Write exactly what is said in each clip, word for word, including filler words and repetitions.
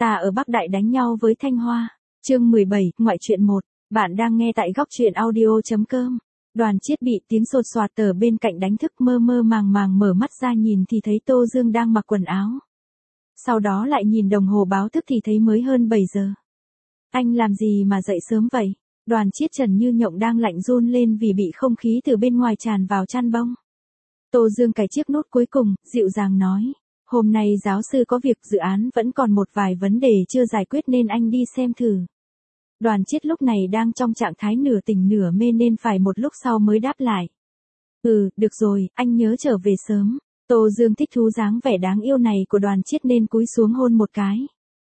Ta ở Bắc Đại đánh nhau với Thanh Hoa. Chương mười bảy, ngoại truyện một. Bạn đang nghe tại góc truyện audio chấm com. Đoàn Chiết bị tiếng sột soạt từ bên cạnh đánh thức, mơ mơ màng màng mở mắt ra nhìn thì thấy Tô Dương đang mặc quần áo. Sau đó lại nhìn đồng hồ báo thức thì thấy mới hơn bảy giờ. Anh làm gì mà dậy sớm vậy? Đoàn Chiết trần như nhộng đang lạnh run lên vì bị không khí từ bên ngoài tràn vào chăn bông. Tô Dương cài chiếc nút cuối cùng, dịu dàng nói. Hôm nay giáo sư có việc, dự án vẫn còn một vài vấn đề chưa giải quyết nên anh đi xem thử. Đoàn Chiết lúc này đang trong trạng thái nửa tỉnh nửa mê nên phải một lúc sau mới đáp lại. Ừ, được rồi, anh nhớ trở về sớm. Tô Dương thích thú dáng vẻ đáng yêu này của Đoàn Chiết nên cúi xuống hôn một cái.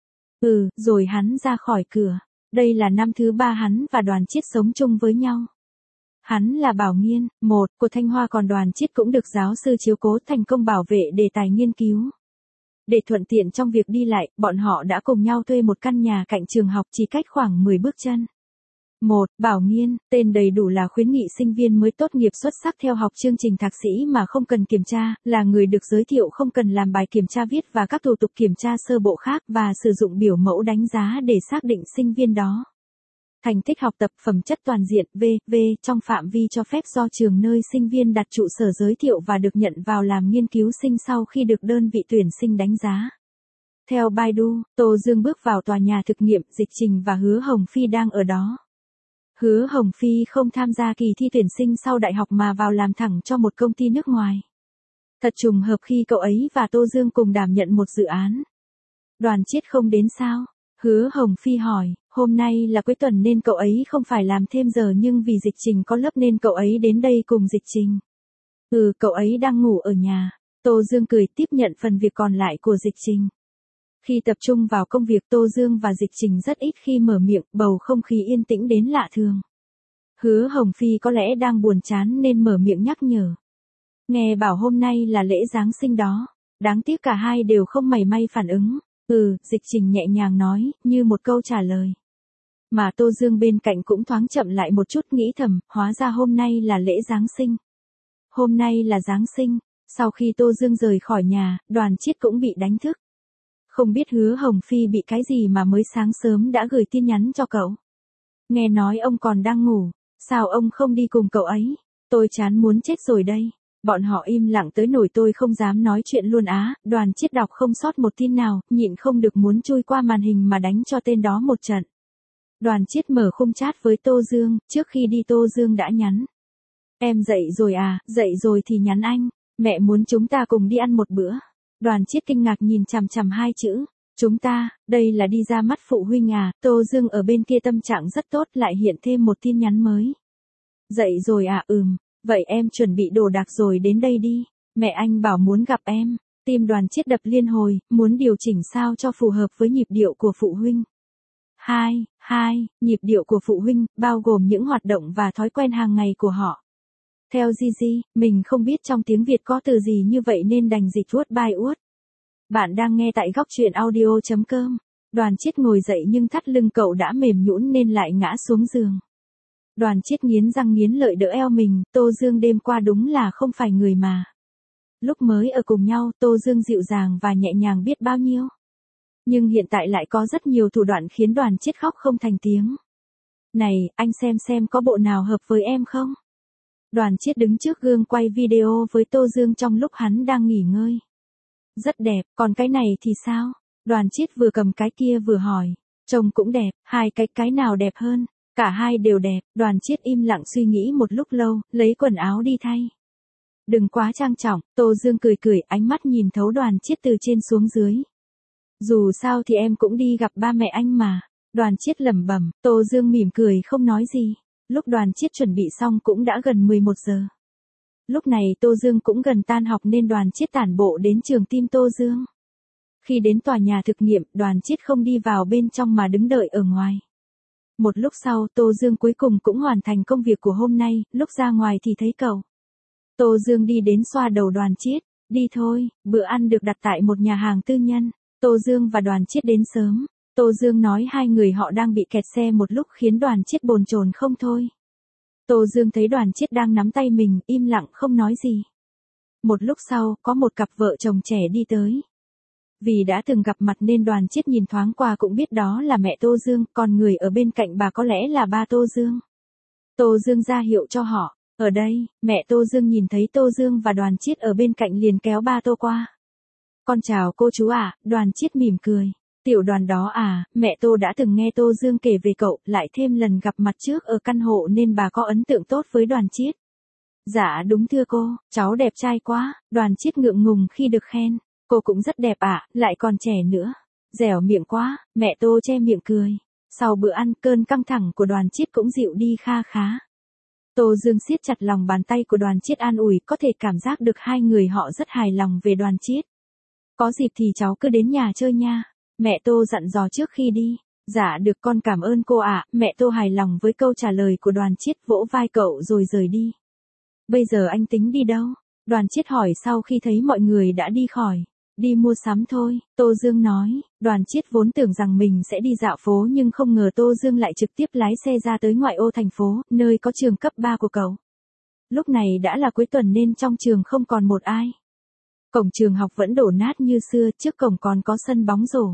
Ừ, rồi hắn ra khỏi cửa. Đây là năm thứ ba hắn và Đoàn Chiết sống chung với nhau. Hắn là Bảo Nghiên, một, của Thanh Hoa, còn Đoàn Chiết cũng được giáo sư chiếu cố thành công bảo vệ đề tài nghiên cứu. Để thuận tiện trong việc đi lại, bọn họ đã cùng nhau thuê một căn nhà cạnh trường học chỉ cách khoảng mười bước chân. một. Bảo Nghiên, tên đầy đủ là khuyến nghị sinh viên mới tốt nghiệp xuất sắc theo học chương trình thạc sĩ mà không cần kiểm tra, là người được giới thiệu không cần làm bài kiểm tra viết và các thủ tục kiểm tra sơ bộ khác và sử dụng biểu mẫu đánh giá để xác định sinh viên đó. Thành tích học tập, phẩm chất toàn diện, vê vê trong phạm vi cho phép do trường nơi sinh viên đặt trụ sở giới thiệu và được nhận vào làm nghiên cứu sinh sau khi được đơn vị tuyển sinh đánh giá. Theo Baidu, Tô Dương bước vào tòa nhà thực nghiệm, Dịch Trình và Hứa Hồng Phi đang ở đó. Hứa Hồng Phi không tham gia kỳ thi tuyển sinh sau đại học mà vào làm thẳng cho một công ty nước ngoài. Thật trùng hợp khi cậu ấy và Tô Dương cùng đảm nhận một dự án. Đoàn Chiết không đến sao? Hứa Hồng Phi hỏi, hôm nay là cuối tuần nên cậu ấy không phải làm thêm giờ nhưng vì Dịch Trình có lớp nên cậu ấy đến đây cùng Dịch Trình. Ừ, cậu ấy đang ngủ ở nhà. Tô Dương cười tiếp nhận phần việc còn lại của Dịch Trình. Khi tập trung vào công việc, Tô Dương và Dịch Trình rất ít khi mở miệng, bầu không khí yên tĩnh đến lạ thường. Hứa Hồng Phi có lẽ đang buồn chán nên mở miệng nhắc nhở. Nghe bảo hôm nay là lễ Giáng sinh đó. Đáng tiếc cả hai đều không mảy may phản ứng. Ừ, Dịch Trình nhẹ nhàng nói, như một câu trả lời. Mà Tô Dương bên cạnh cũng thoáng chậm lại một chút, nghĩ thầm, hóa ra hôm nay là lễ Giáng sinh. Hôm nay là Giáng sinh. Sau khi Tô Dương rời khỏi nhà, Đoàn Chiết cũng bị đánh thức. Không biết Hứa Hồng Phi bị cái gì mà mới sáng sớm đã gửi tin nhắn cho cậu. Nghe nói ông còn đang ngủ, sao ông không đi cùng cậu ấy? Tôi chán muốn chết rồi đây. Bọn họ im lặng tới nỗi tôi không dám nói chuyện luôn á. Đoàn Chiết đọc không sót một tin nào, nhịn không được muốn chui qua màn hình mà đánh cho tên đó một trận. Đoàn Chiết mở khung chat với Tô Dương, trước khi đi Tô Dương đã nhắn. Em dậy rồi à, dậy rồi thì nhắn anh, mẹ muốn chúng ta cùng đi ăn một bữa. Đoàn Chiết kinh ngạc nhìn chằm chằm hai chữ, chúng ta, đây là đi ra mắt phụ huynh à? Tô Dương ở bên kia tâm trạng rất tốt, lại hiện thêm một tin nhắn mới. Dậy rồi à, ừm, vậy em chuẩn bị đồ đạc rồi đến đây đi, mẹ anh bảo muốn gặp em. Tim Đoàn Chiết đập liên hồi, muốn điều chỉnh sao cho phù hợp với nhịp điệu của phụ huynh. Hai, hai, nhịp điệu của phụ huynh, bao gồm những hoạt động và thói quen hàng ngày của họ. Theo Gigi, mình không biết trong tiếng Việt có từ gì như vậy nên đành dịch word by word. Bạn đang nghe tại góc truyện audio chấm com. Đoàn Chiết ngồi dậy nhưng thắt lưng cậu đã mềm nhũn nên lại ngã xuống giường. Đoàn Chiết nghiến răng nghiến lợi đỡ eo mình, Tô Dương đêm qua đúng là không phải người mà. Lúc mới ở cùng nhau, Tô Dương dịu dàng và nhẹ nhàng biết bao nhiêu. Nhưng hiện tại lại có rất nhiều thủ đoạn khiến Đoàn Chiết khóc không thành tiếng. Này, anh xem xem có bộ nào hợp với em không? Đoàn Chiết đứng trước gương quay video với Tô Dương trong lúc hắn đang nghỉ ngơi. Rất đẹp, còn cái này thì sao? Đoàn Chiết vừa cầm cái kia vừa hỏi. Trông cũng đẹp, hai cái cái nào đẹp hơn? Cả hai đều đẹp. Đoàn Chiết im lặng suy nghĩ một lúc lâu, lấy quần áo đi thay. Đừng quá trang trọng, Tô Dương cười cười, ánh mắt nhìn thấu Đoàn Chiết từ trên xuống dưới. Dù sao thì em cũng đi gặp ba mẹ anh mà. Đoàn Chiết lẩm bẩm, Tô Dương mỉm cười không nói gì. Lúc Đoàn Chiết chuẩn bị xong cũng đã gần mười một giờ. Lúc này Tô Dương cũng gần tan học nên Đoàn Chiết tản bộ đến trường Tim Tô Dương. Khi đến tòa nhà thực nghiệm, Đoàn Chiết không đi vào bên trong mà đứng đợi ở ngoài. Một lúc sau, Tô Dương cuối cùng cũng hoàn thành công việc của hôm nay, lúc ra ngoài thì thấy cậu. Tô Dương đi đến xoa đầu Đoàn Chiết, đi thôi, bữa ăn được đặt tại một nhà hàng tư nhân. Tô Dương và Đoàn Chiết đến sớm. Tô Dương nói hai người họ đang bị kẹt xe một lúc khiến Đoàn Chiết bồn chồn không thôi. Tô Dương thấy Đoàn Chiết đang nắm tay mình, im lặng không nói gì. Một lúc sau, có một cặp vợ chồng trẻ đi tới. Vì đã từng gặp mặt nên Đoàn Chiết nhìn thoáng qua cũng biết đó là mẹ Tô Dương, còn người ở bên cạnh bà có lẽ là ba Tô Dương. Tô Dương ra hiệu cho họ, ở đây, mẹ Tô Dương nhìn thấy Tô Dương và Đoàn Chiết ở bên cạnh liền kéo ba Tô qua. Con chào cô chú ạ, à, Đoàn Chiết mỉm cười. Tiểu Đoàn đó à, mẹ Tô đã từng nghe Tô Dương kể về cậu, lại thêm lần gặp mặt trước ở căn hộ nên bà có ấn tượng tốt với Đoàn Chiết. Dạ đúng thưa cô, cháu đẹp trai quá, Đoàn Chiết ngượng ngùng khi được khen. Cô cũng rất đẹp ạ, à, lại còn trẻ nữa. Dẻo miệng quá, mẹ Tô che miệng cười. Sau bữa ăn, cơn căng thẳng của Đoàn Chiết cũng dịu đi kha khá. Tô Dương siết chặt lòng bàn tay của Đoàn Chiết an ủi, có thể cảm giác được hai người họ rất hài lòng về Đoàn Chiết. Có dịp thì cháu cứ đến nhà chơi nha. Mẹ Tô dặn dò trước khi đi. Dạ được con cảm ơn cô ạ, à. Mẹ Tô hài lòng với câu trả lời của Đoàn Chiết, vỗ vai cậu rồi rời đi. Bây giờ anh tính đi đâu? Đoàn Chiết hỏi sau khi thấy mọi người đã đi khỏi. Đi mua sắm thôi, Tô Dương nói. Đoàn Chiết vốn tưởng rằng mình sẽ đi dạo phố nhưng không ngờ Tô Dương lại trực tiếp lái xe ra tới ngoại ô thành phố, nơi có trường cấp ba của cậu. Lúc này đã là cuối tuần nên trong trường không còn một ai. Cổng trường học vẫn đổ nát như xưa, trước cổng còn có sân bóng rổ.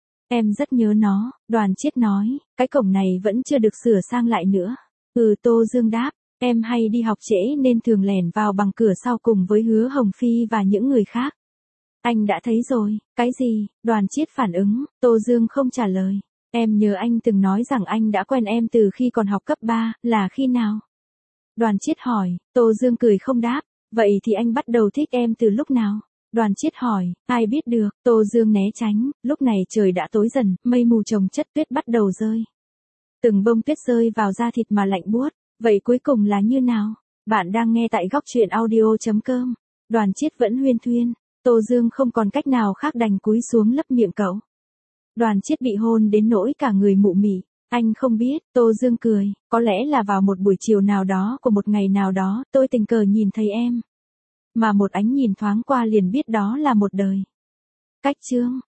Em rất nhớ nó, Đoàn Chiết nói, cái cổng này vẫn chưa được sửa sang lại nữa. Ừ, Tô Dương đáp, em hay đi học trễ nên thường lẻn vào bằng cửa sau cùng với Hứa Hồng Phi và những người khác. Anh đã thấy rồi, cái gì? Đoàn Chiết phản ứng, Tô Dương không trả lời. Em nhớ anh từng nói rằng anh đã quen em từ khi còn học cấp ba, là khi nào? Đoàn Chiết hỏi, Tô Dương cười không đáp, vậy thì anh bắt đầu thích em từ lúc nào? Đoàn Chiết hỏi, ai biết được, Tô Dương né tránh, lúc này trời đã tối dần, mây mù chồng chất tuyết bắt đầu rơi. Từng bông tuyết rơi vào da thịt mà lạnh buốt, vậy cuối cùng là như nào? Bạn đang nghe tại góc truyện audio chấm com. Đoàn Chiết vẫn huyên thuyên. Tô Dương không còn cách nào khác đành cúi xuống lấp miệng cậu. Đoàn Chiết bị hôn đến nỗi cả người mụ mị. Anh không biết, Tô Dương cười, có lẽ là vào một buổi chiều nào đó của một ngày nào đó, tôi tình cờ nhìn thấy em. Mà một ánh nhìn thoáng qua liền biết đó là một đời. Cách chương.